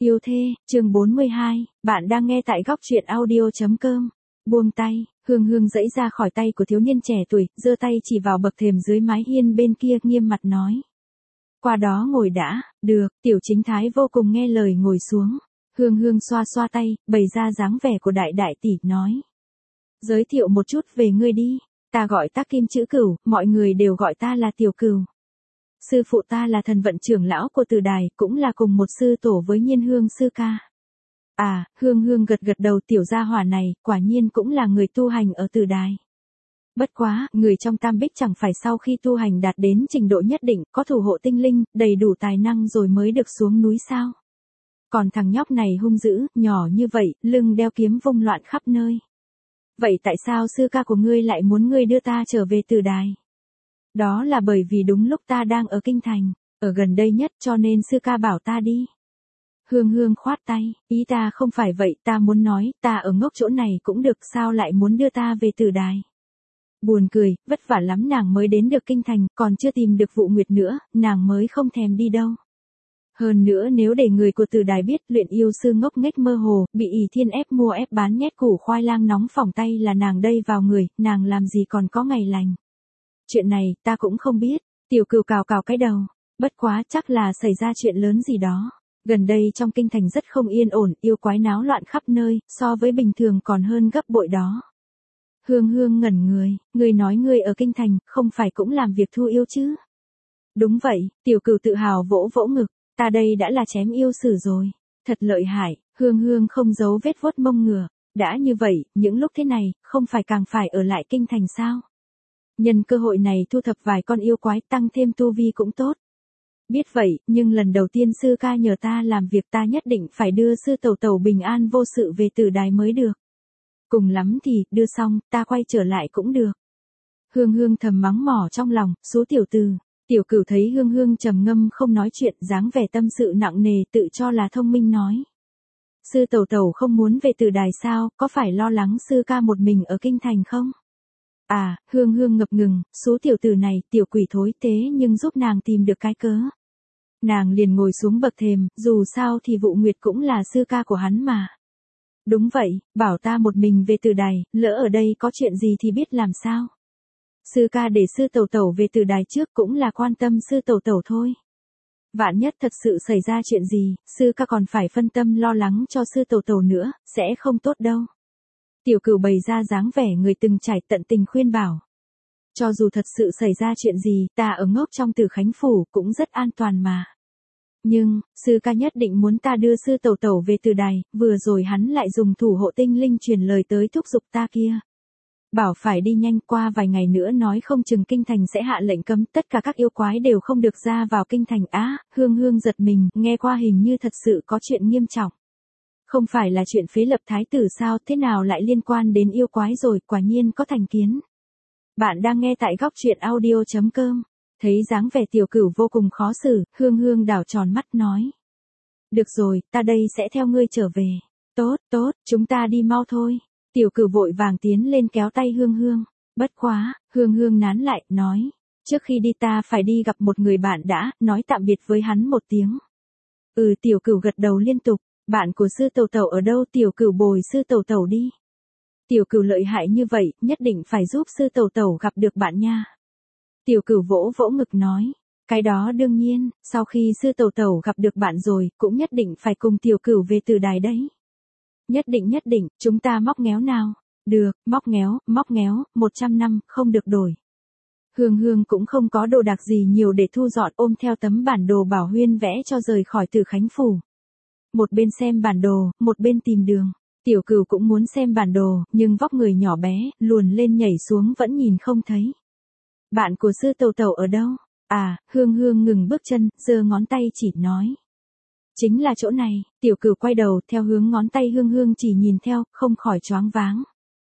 Yêu thê, chương 42, bạn đang nghe tại góc truyện audio.com. Buông tay, Hương Hương giãy ra khỏi tay của thiếu niên trẻ tuổi, giơ tay chỉ vào bậc thềm dưới mái hiên bên kia, nghiêm mặt nói. Qua đó ngồi đã, được, Tiểu Chính Thái vô cùng nghe lời ngồi xuống. Hương Hương xoa xoa tay, bày ra dáng vẻ của đại đại tỷ, nói. Giới thiệu một chút về ngươi đi, ta gọi ta Kim Chữ Cửu, mọi người đều gọi ta là Tiểu Cửu. Sư phụ ta là thần vận trưởng lão của Từ Đài, cũng là cùng một sư tổ với Nhiên Hương sư ca. À, Hương Hương gật gật đầu, tiểu gia hỏa này, quả nhiên cũng là người tu hành ở Từ Đài. Bất quá, người trong Tam Bích chẳng phải sau khi tu hành đạt đến trình độ nhất định, có thủ hộ tinh linh, đầy đủ tài năng rồi mới được xuống núi sao? Còn thằng nhóc này hung dữ, nhỏ như vậy, lưng đeo kiếm vung loạn khắp nơi. Vậy tại sao sư ca của ngươi lại muốn ngươi đưa ta trở về Từ Đài? Đó là bởi vì đúng lúc ta đang ở kinh thành, ở gần đây nhất, cho nên sư ca bảo ta đi. Hương Hương khoát tay, ý ta không phải vậy, ta muốn nói, ta ở ngốc chỗ này cũng được, sao lại muốn đưa ta về Từ Đài. Buồn cười, vất vả lắm nàng mới đến được kinh thành, còn chưa tìm được Vụ Nguyệt nữa, nàng mới không thèm đi đâu. Hơn nữa nếu để người của Từ Đài biết luyện yêu sư ngốc nghếch mơ hồ, bị ỷ thiên ép mua ép bán nhét củ khoai lang nóng phỏng tay là nàng đây vào người, nàng làm gì còn có ngày lành. Chuyện này, ta cũng không biết, Tiểu Cửu cào cào cái đầu, bất quá chắc là xảy ra chuyện lớn gì đó. Gần đây trong kinh thành rất không yên ổn, yêu quái náo loạn khắp nơi, so với bình thường còn hơn gấp bội đó. Hương Hương ngẩn người nói ngươi ở kinh thành, không phải cũng làm việc thu yêu chứ? Đúng vậy, Tiểu Cửu tự hào vỗ vỗ ngực, ta đây đã là chém yêu sử rồi, thật lợi hại. Hương Hương không giấu vết vuốt mông ngựa, đã như vậy, những lúc thế này, không phải càng phải ở lại kinh thành sao? Nhân cơ hội này thu thập vài con yêu quái, tăng thêm tu vi cũng tốt. Biết vậy, nhưng lần đầu tiên sư ca nhờ ta làm việc, ta nhất định phải đưa sư tẩu tẩu bình an vô sự về Từ Đài mới được. Cùng lắm thì, đưa xong, ta quay trở lại cũng được. Hương Hương thầm mắng mỏ trong lòng, số tiểu từ. Tiểu Cửu thấy Hương Hương trầm ngâm không nói chuyện, dáng vẻ tâm sự nặng nề, tự cho là thông minh nói. Sư tẩu tẩu không muốn về Từ Đài sao, có phải lo lắng sư ca một mình ở kinh thành không? À, Hương Hương ngập ngừng, số tiểu tử này, tiểu quỷ thối, thế nhưng giúp nàng tìm được cái cớ. Nàng liền ngồi xuống bậc thềm, dù sao thì Vụ Nguyệt cũng là sư ca của hắn mà. Đúng vậy, bảo ta một mình về Từ Đài, lỡ ở đây có chuyện gì thì biết làm sao. Sư ca để sư tẩu tẩu về Từ Đài trước cũng là quan tâm sư tẩu tẩu thôi. Vạn nhất thật sự xảy ra chuyện gì, sư ca còn phải phân tâm lo lắng cho sư tẩu tẩu nữa, sẽ không tốt đâu. Tiểu Cửu bày ra dáng vẻ người từng trải, tận tình khuyên bảo. Cho dù thật sự xảy ra chuyện gì, ta ở ngốc trong Tử Khánh Phủ cũng rất an toàn mà. Nhưng, sư ca nhất định muốn ta đưa sư tẩu tẩu về Từ Đài, vừa rồi hắn lại dùng thủ hộ tinh linh truyền lời tới thúc giục ta kia. Bảo phải đi nhanh, qua vài ngày nữa nói không chừng kinh thành sẽ hạ lệnh cấm, tất cả các yêu quái đều không được ra vào kinh thành. Á, Hương Hương giật mình, nghe qua hình như thật sự có chuyện nghiêm trọng. Không phải là chuyện phế lập thái tử sao, thế nào lại liên quan đến yêu quái rồi, quả nhiên có thành kiến. Bạn đang nghe tại góc truyện audio.com. Thấy dáng vẻ Tiểu Cửu vô cùng khó xử, Hương Hương đảo tròn mắt nói. Được rồi, ta đây sẽ theo ngươi trở về. Tốt, tốt, chúng ta đi mau thôi. Tiểu Cửu vội vàng tiến lên kéo tay Hương Hương. Bất quá, Hương Hương nán lại, nói. Trước khi đi ta phải đi gặp một người bạn đã, nói tạm biệt với hắn một tiếng. Tiểu Cửu gật đầu liên tục. Bạn của sư tẩu tẩu ở đâu? Tiểu Cửu bồi sư tẩu tẩu đi. Tiểu Cửu lợi hại như vậy, nhất định phải giúp sư tẩu tẩu gặp được bạn nha. Tiểu Cửu vỗ vỗ ngực nói. Cái đó đương nhiên, sau khi sư tẩu tẩu gặp được bạn rồi, cũng nhất định phải cùng Tiểu Cửu về Từ Đài đấy. Nhất định, chúng ta móc ngéo nào. Được, móc ngéo, 100 năm, không được đổi. Hương Hương cũng không có đồ đạc gì nhiều để thu dọn, ôm theo tấm bản đồ Bảo Huyên vẽ cho rời khỏi Tử Khánh Phủ. Một bên xem bản đồ, một bên tìm đường. Tiểu Cửu cũng muốn xem bản đồ, nhưng vóc người nhỏ bé, luồn lên nhảy xuống vẫn nhìn không thấy. Bạn của sư tẩu tẩu ở đâu? À, Hương Hương ngừng bước chân, giơ ngón tay chỉ nói. Chính là chỗ này. Tiểu Cửu quay đầu, theo hướng ngón tay Hương Hương chỉ nhìn theo, không khỏi choáng váng.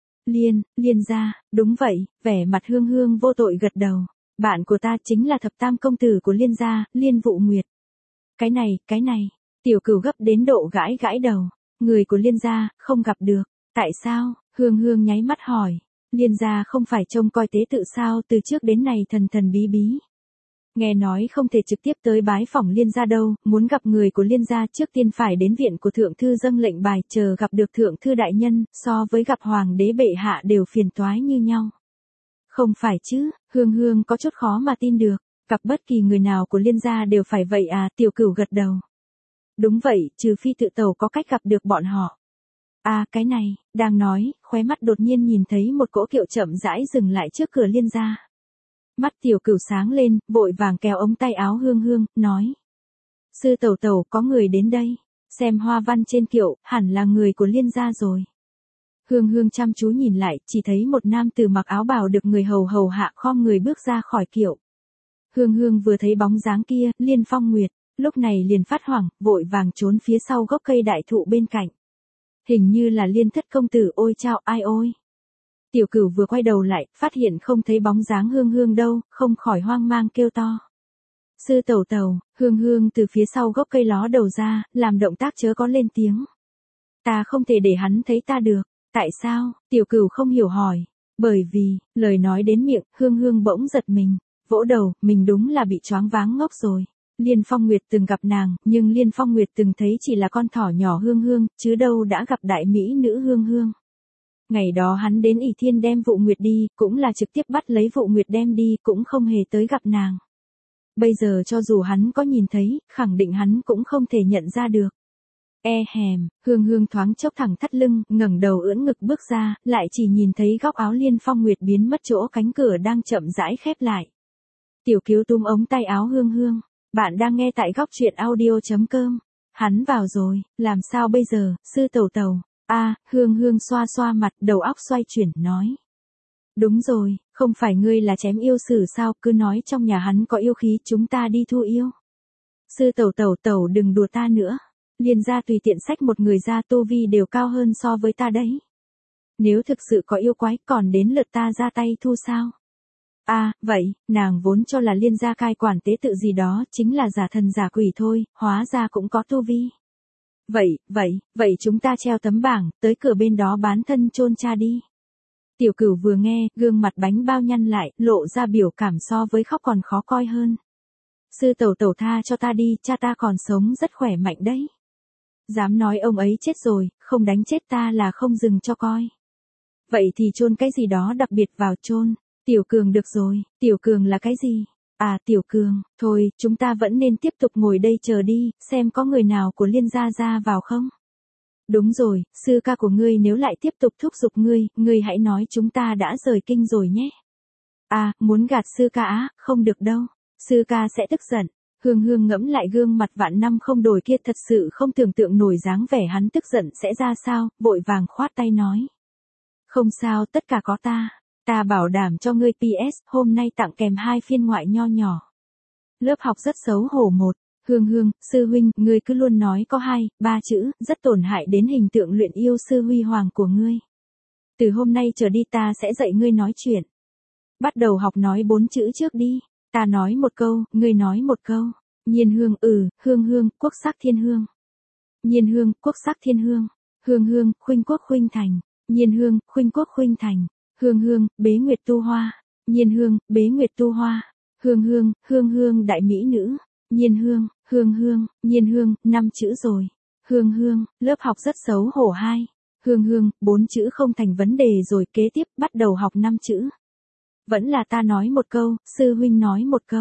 Liên gia, đúng vậy, vẻ mặt Hương Hương vô tội gật đầu. Bạn của ta chính là thập tam công tử của Liên gia, Liên Vụ Nguyệt. Cái này. Tiểu Cửu gấp đến độ gãi đầu. Người của Liên gia, không gặp được. Tại sao? Hương Hương nháy mắt hỏi. Liên gia không phải trông coi tế tự sao, từ trước đến nay thần bí bí. Nghe nói không thể trực tiếp tới bái phỏng Liên gia đâu, muốn gặp người của Liên gia trước tiên phải đến viện của thượng thư dâng lệnh bài, chờ gặp được thượng thư đại nhân, so với gặp hoàng đế bệ hạ đều phiền toái như nhau. Không phải chứ, Hương Hương có chút khó mà tin được, gặp bất kỳ người nào của Liên gia đều phải vậy à, Tiểu Cửu gật đầu. Đúng vậy, trừ phi tự tàu có cách gặp được bọn họ. À, cái này, đang nói, khóe mắt đột nhiên nhìn thấy một cỗ kiệu chậm rãi dừng lại trước cửa Liên gia. Mắt Tiểu Cửu sáng lên, vội vàng kéo ống tay áo Hương Hương, nói. Sư tẩu tẩu, có người đến đây. Xem hoa văn trên kiệu, hẳn là người của Liên gia rồi. Hương Hương chăm chú nhìn lại, chỉ thấy một nam tử mặc áo bào được người hầu hầu hạ khom người bước ra khỏi kiệu. Hương Hương vừa thấy bóng dáng kia, Liên Phong Nguyệt, lúc này liền phát hoảng, vội vàng trốn phía sau gốc cây đại thụ bên cạnh. Hình như là Liên thất công tử, ôi chao, ai ôi. Tiểu Cửu vừa quay đầu lại, phát hiện không thấy bóng dáng Hương Hương đâu, không khỏi hoang mang kêu to. Sư tẩu tẩu, Hương Hương từ phía sau gốc cây ló đầu ra, làm động tác chớ có lên tiếng. Ta không thể để hắn thấy ta được. Tại sao? Tiểu Cửu không hiểu hỏi. Bởi vì, lời nói đến miệng, Hương Hương bỗng giật mình, vỗ đầu, mình đúng là bị choáng váng ngốc rồi. Liên Phong Nguyệt từng gặp nàng, nhưng Liên Phong Nguyệt từng thấy chỉ là con thỏ nhỏ Hương Hương, chứ đâu đã gặp đại mỹ nữ Hương Hương. Ngày đó hắn đến ỷ thiên đem Vụ Nguyệt đi, cũng là trực tiếp bắt lấy Vụ Nguyệt đem đi, cũng không hề tới gặp nàng. Bây giờ cho dù hắn có nhìn thấy, khẳng định hắn cũng không thể nhận ra được. Hèm, Hương Hương thoáng chốc thẳng thắt lưng, ngẩng đầu ưỡn ngực bước ra, lại chỉ nhìn thấy góc áo Liên Phong Nguyệt biến mất chỗ cánh cửa đang chậm rãi khép lại. Tiểu Kiều túm ống tay áo Hương Hương, bạn đang nghe tại góc truyện audio.com. Hắn vào rồi, làm sao bây giờ, sư tẩu tẩu. Hương Hương xoa xoa mặt, đầu óc xoay chuyển, nói. Đúng rồi, không phải ngươi là chém yêu sử sao, cứ nói trong nhà hắn có yêu khí, chúng ta đi thu yêu. Sư tẩu tẩu tẩu đừng đùa ta nữa. Liên gia tùy tiện xách một người ra, tu vi đều cao hơn so với ta đấy. Nếu thực sự có yêu quái, còn đến lượt ta ra tay thu sao? Vậy, nàng vốn cho là Liên gia cai quản tế tự gì đó, chính là giả thần giả quỷ thôi, hóa ra cũng có tu vi. Vậy chúng ta treo tấm bảng, tới cửa bên đó bán thân chôn cha đi. Tiểu Cửu vừa nghe, gương mặt bánh bao nhăn lại, lộ ra biểu cảm so với khóc còn khó coi hơn. Sư tẩu tẩu tha cho ta đi, cha ta còn sống rất khỏe mạnh đấy. Dám nói ông ấy chết rồi, không đánh chết ta là không dừng cho coi. Vậy thì chôn cái gì đó đặc biệt vào chôn. Tiểu Cường được rồi, Tiểu Cường là cái gì? Tiểu Cường, thôi, chúng ta vẫn nên tiếp tục ngồi đây chờ đi, xem có người nào của Liên gia ra vào không? Đúng rồi, sư ca của ngươi nếu lại tiếp tục thúc giục ngươi hãy nói chúng ta đã rời kinh rồi nhé. Muốn gạt sư ca á, không được đâu, sư ca sẽ tức giận. Hương Hương ngẫm lại gương mặt vạn năm không đổi kia, thật sự không tưởng tượng nổi dáng vẻ hắn tức giận sẽ ra sao, vội vàng khoát tay nói. Không sao, tất cả có ta bảo đảm cho ngươi. PS, hôm nay tặng kèm 2 phiên ngoại nho nhỏ. Lớp học rất xấu hổ 1. Hương Hương, sư huynh, ngươi cứ luôn nói có 2, 3 chữ, rất tổn hại đến hình tượng luyện yêu sư huy hoàng của ngươi. Từ hôm nay trở đi ta sẽ dạy ngươi nói chuyện. Bắt đầu học nói 4 chữ trước đi. Ta nói một câu, ngươi nói một câu. Nhiên Hương, Hương Hương, quốc sắc thiên hương. Nhiên Hương, quốc sắc thiên hương. Hương Hương, khuynh quốc khuynh thành. Nhiên Hương, khuynh quốc khuynh thành. Hương Hương, bế nguyệt tu hoa. Nhiên Hương, bế nguyệt tu hoa. Hương Hương, đại mỹ nữ. Nhiên Hương, Nhiên Hương, 5 chữ rồi. Hương Hương, lớp học rất xấu hổ 2. Hương Hương, 4 chữ không thành vấn đề rồi, kế tiếp bắt đầu học 5 chữ. Vẫn là ta nói một câu, sư huynh nói một câu.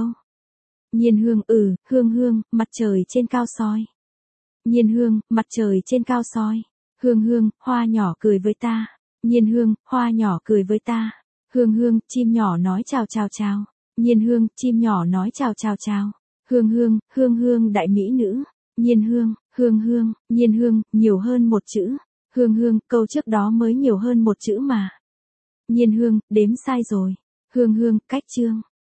Nhiên Hương, Hương Hương, mặt trời trên cao soi. Nhiên Hương, mặt trời trên cao soi. Hương Hương, hoa nhỏ cười với ta. Nhiên Hương, hoa nhỏ cười với ta. Hương Hương, chim nhỏ nói chào chào chào. Nhiên Hương, chim nhỏ nói chào chào chào. Hương Hương, đại mỹ nữ. Nhiên Hương, Nhiên Hương, nhiều hơn một chữ. Hương Hương, câu trước đó mới nhiều hơn một chữ mà. Nhiên Hương, đếm sai rồi. Hương Hương, cách chương.